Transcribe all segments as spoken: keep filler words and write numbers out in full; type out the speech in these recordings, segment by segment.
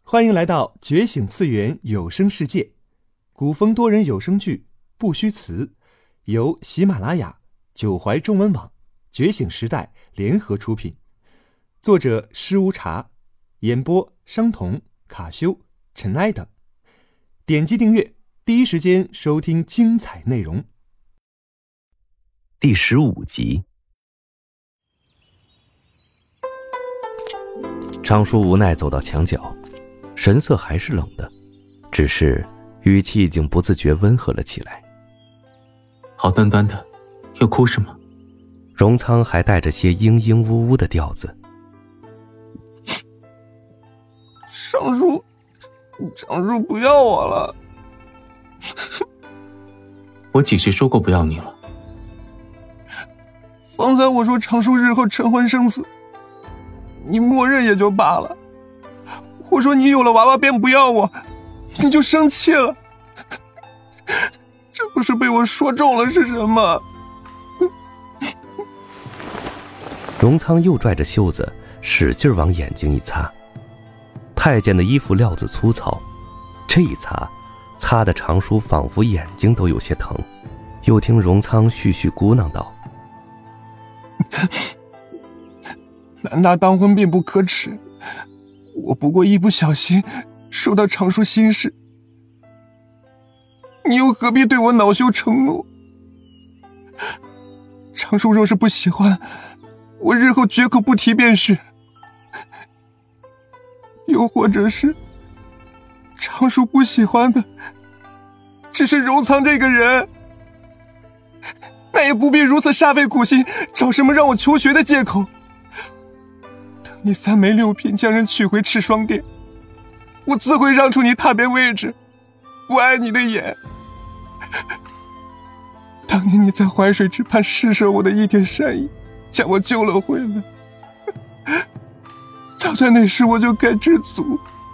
欢迎来到觉醒次元有声世界，古风多人有声剧不虚词，由喜马拉雅、九怀中文网、觉醒时代联合出品，作者施无茶，演播商童、卡修、尘埃等。点击订阅，第一时间收听精彩内容。 第十五集。昌叔无奈走到墙角，神色还是冷的，只是语气已经不自觉温和了起来。 好端端的，又哭什么？ 荣仓还带着些嘤嘤呜呜的调子。 昌叔，昌叔不要我了。 我几时说过不要你了？ 方才我说昌叔日后成婚生子，你默认也就罢了。我说你有了娃娃便不要我，你就生气了。这不是被我说中了是什么？ 荣仓又拽着袖子使劲往眼睛一擦。太监的衣服料子粗糙，这一擦擦的长叔仿佛眼睛都有些疼。又听荣仓絮絮咕囔道： 男大当婚并不可耻，我不过一不小心受到长叔心事，你又何必对我恼羞成怒？长叔若是不喜欢，我日后绝口不提便是。又或者是长叔不喜欢的只是荣仓这个人，那也不必如此煞费苦心找什么让我求学的借口。等你三媒六聘将人娶回赤霜殿，我自会让出你踏别位置，我爱你的眼。当年你在淮水之畔施舍我的一点善意，将我救了回来，早在那时我就该知足。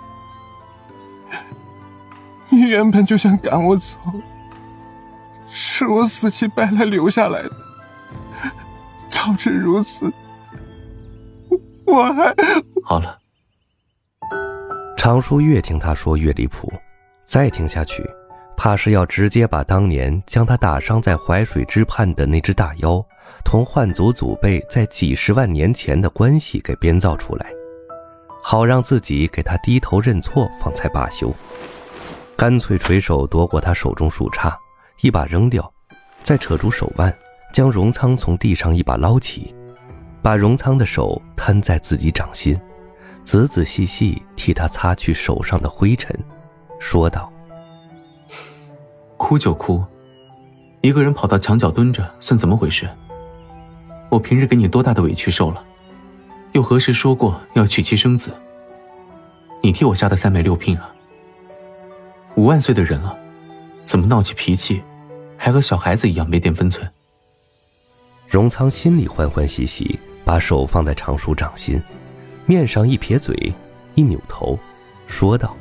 你原本就想赶我走，是我死乞白赖留下来的。早知如此，我还…… 好了。 长叔越听他说越离谱，再听下去怕是要直接把当年将他打伤在淮水之畔的那只大妖同幻族祖辈在几十万年前的关系给编造出来，好让自己给他低头认错方才罢休。干脆垂手夺过他手中树杈，一把扔掉，再扯住手腕，将荣仓从地上一把捞起，把荣仓的手摊在自己掌心，仔仔细细替他擦去手上的灰尘，说道： 哭就哭，一个人跑到墙角蹲着算怎么回事？我平日给你多大的委屈受了，又何时说过要娶妻生子？你替我下的三媒六聘啊，五万岁的人了，怎么闹起脾气还和小孩子一样没点分寸？ 荣仓心里欢欢喜喜，把手放在长叔掌心，面上一撇嘴，一扭头说道：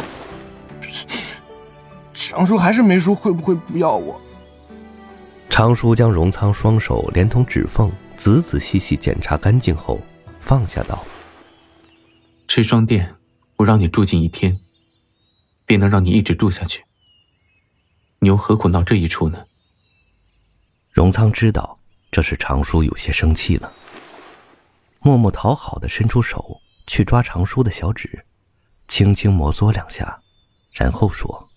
长叔还是没说会不会不要我。 长叔将荣仓双手连同指缝仔仔细细检查干净后放下道： 赤霜殿我让你住进一天，便能让你一直住下去，你又何苦闹这一出呢？ 荣仓知道这是长叔有些生气了，默默讨好地伸出手去抓长叔的小指，轻轻摩挲两下，然后说：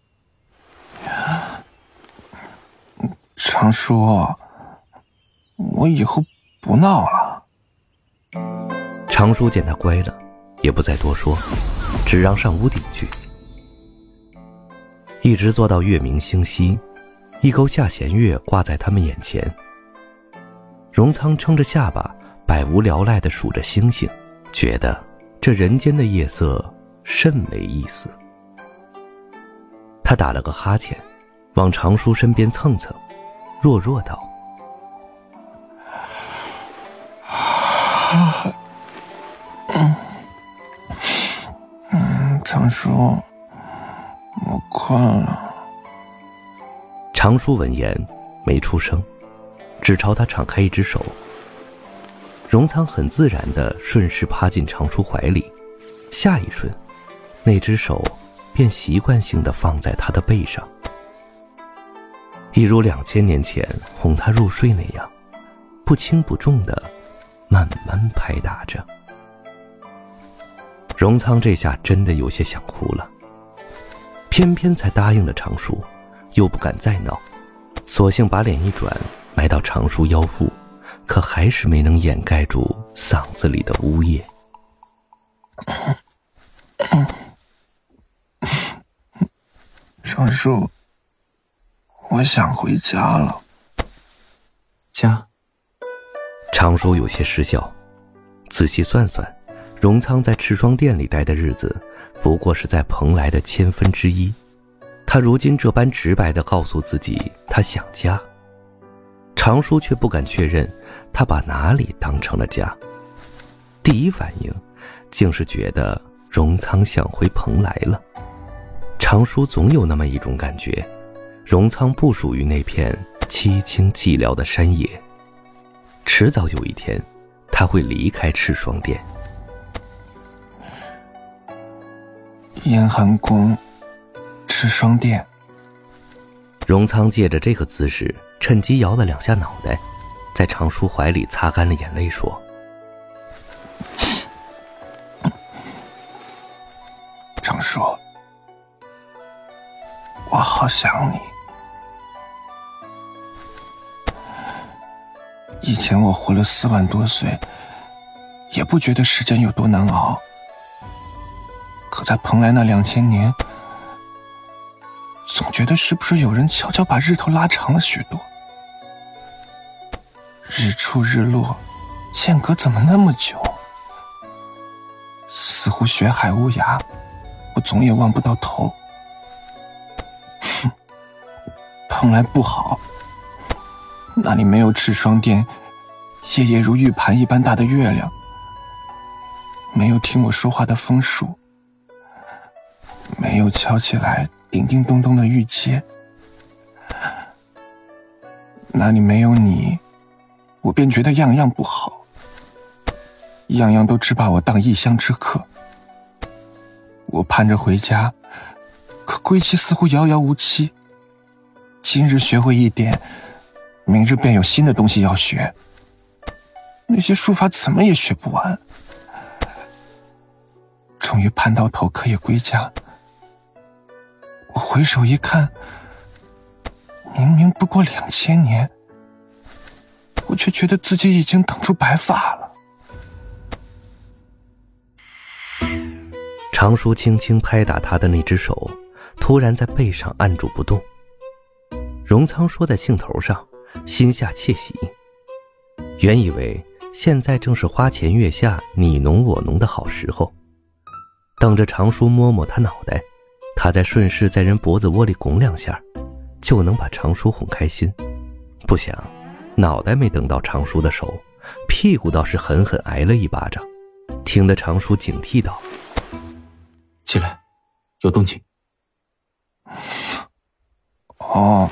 长叔，我以后不闹了。 长叔见他乖了，也不再多说，只让上屋顶去。一直坐到月明星稀，一钩下弦月挂在他们眼前。荣仓撑着下巴，百无聊赖地数着星星，觉得这人间的夜色甚没意思。他打了个哈欠，往长叔身边蹭蹭，弱弱道： 嗯嗯，长叔，我困了。 长叔闻言没出声，只朝他敞开一只手。荣仓很自然地顺势趴进长叔怀里，下一瞬那只手便习惯性地放在他的背上，一如两千年前哄他入睡那样，不轻不重地慢慢拍打着。荣仓这下真的有些想哭了，偏偏才答应了常叔，又不敢再闹，索性把脸一转，埋到常叔腰腹，可还是没能掩盖住嗓子里的呜咽。 常叔，我想回家了。 家？ 常叔有些失笑，仔细算算，荣仓在赤霜殿里待的日子不过是在蓬莱的千分之一，他如今这般直白地告诉自己他想家，常叔却不敢确认他把哪里当成了家。第一反应竟是觉得荣仓想回蓬莱了。常叔总有那么一种感觉，荣仓不属于那片凄清寂寥的山野，迟早有一天他会离开赤霜殿。 燕寒宫，赤霜殿。 荣仓借着这个姿势，趁机摇了两下脑袋，在常叔怀里擦干了眼泪，说： 常叔，我好想你。以前我活了四万多岁，也不觉得时间有多难熬。可在蓬莱那两千年，总觉得是不是有人悄悄把日头拉长了许多？日出日落，间隔怎么那么久？似乎雪海无涯，我总也望不到头。哼，蓬莱不好，那里没有赤霜殿夜夜如玉盘一般大的月亮，没有听我说话的枫树，没有敲起来叮叮咚咚的玉阶，那里没有你，我便觉得样样不好，样样都只把我当异乡之客。我盼着回家，可归期似乎遥遥无期。今日学会一点，明日便有新的东西要学，那些书法怎么也学不完。终于盼到头可以归家，我回首一看，明明不过两千年，我却觉得自己已经等出白发了。 常叔轻轻拍打他的那只手，突然在背上按住不动。荣仓说在兴头上，心下窃喜，原以为现在正是花前月下你侬我侬的好时候，等着常叔摸摸他脑袋，他再顺势在人脖子窝里拱两下，就能把常叔哄开心。不想脑袋没等到常叔的手，屁股倒是狠狠挨了一巴掌，听得常叔警惕道： 起来，有动静。 哦。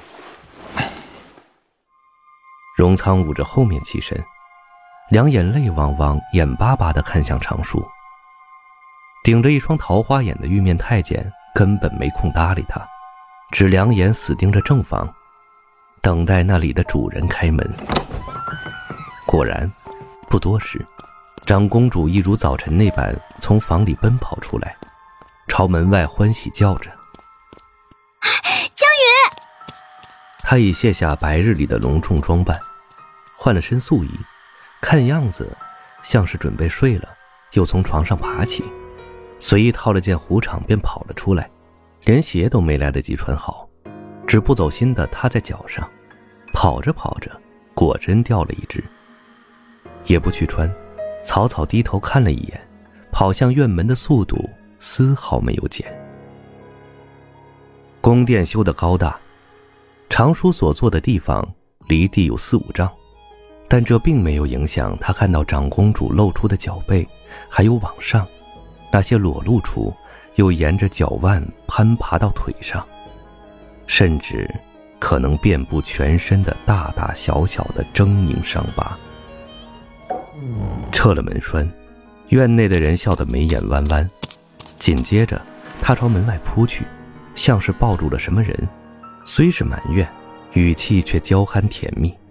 荣仓捂着后面起身，两眼泪汪汪眼巴巴地看向常叔。顶着一双桃花眼的玉面太监根本没空搭理他，只两眼死盯着正房，等待那里的主人开门。果然不多时，长公主一如早晨那般从房里奔跑出来，朝门外欢喜叫着： 江宇！ 她已卸下白日里的隆重装扮，换了身素衣，看样子像是准备睡了，又从床上爬起，随意套了件狐氅便跑了出来，连鞋都没来得及穿好，只不走心的踏在脚上，跑着跑着果真掉了一只，也不去穿，草草低头看了一眼，跑向院门的速度丝毫没有减。宫殿修得高大，常叔所坐的地方离地有四五丈，但这并没有影响他看到长公主露出的脚背，还有往上那些裸露处又沿着脚腕攀爬到腿上，甚至可能遍布全身的大大小小的狰狞伤疤。撤了门栓，院内的人笑得眉眼弯弯，紧接着他朝门外扑去，像是抱住了什么人，虽是埋怨，语气却娇憨甜蜜。